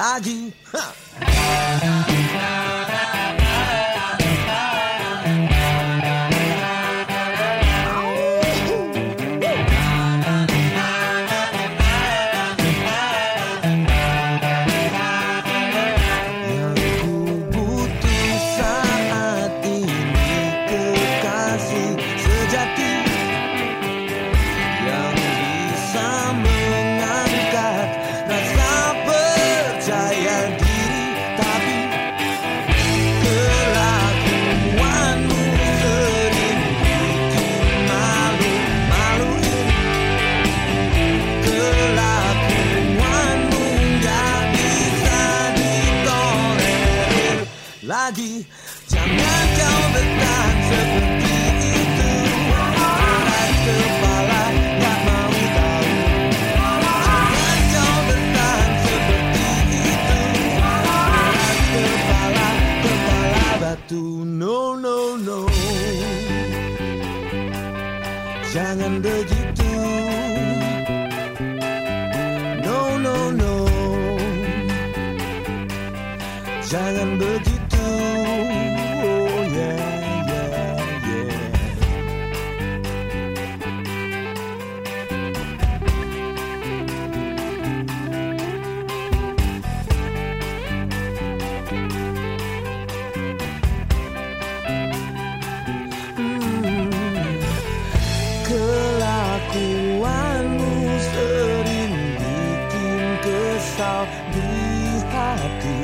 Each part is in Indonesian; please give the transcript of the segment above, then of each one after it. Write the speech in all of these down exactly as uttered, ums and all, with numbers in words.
lagi. Ha. Lagi, jangan kau bertahan seperti itu. Keras kepala, gak mau tahu. Jangan kau bertahan seperti itu. Keras kepala, kepala batu. No, no, no. Jangan begitu. No, no, no. Jangan begitu. Oh yeah, yeah, yeah. Hmm. Kelakuanmu sering bikin kesal di hati.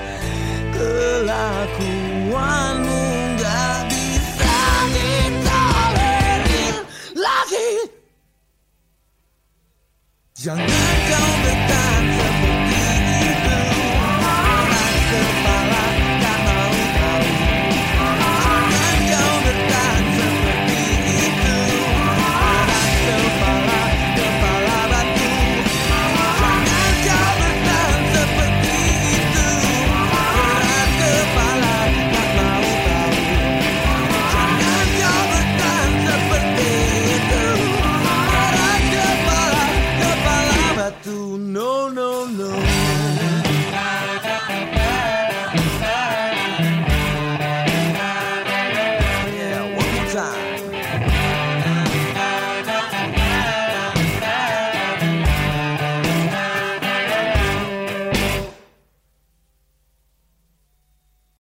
Kelakuanmu gak bisa ditolerir lagi. Jangan kau bertahan seperti itu. Keras kepala, gak mau tahu. Jangan kau bertahan seperti itu. Keras kepala, kepala batu. Jangan kau bertahan seperti itu. Keras kepala, gak mau tahu. Jangan kau bertahan seperti itu. Keras kepala, kepala batu. No, no, no.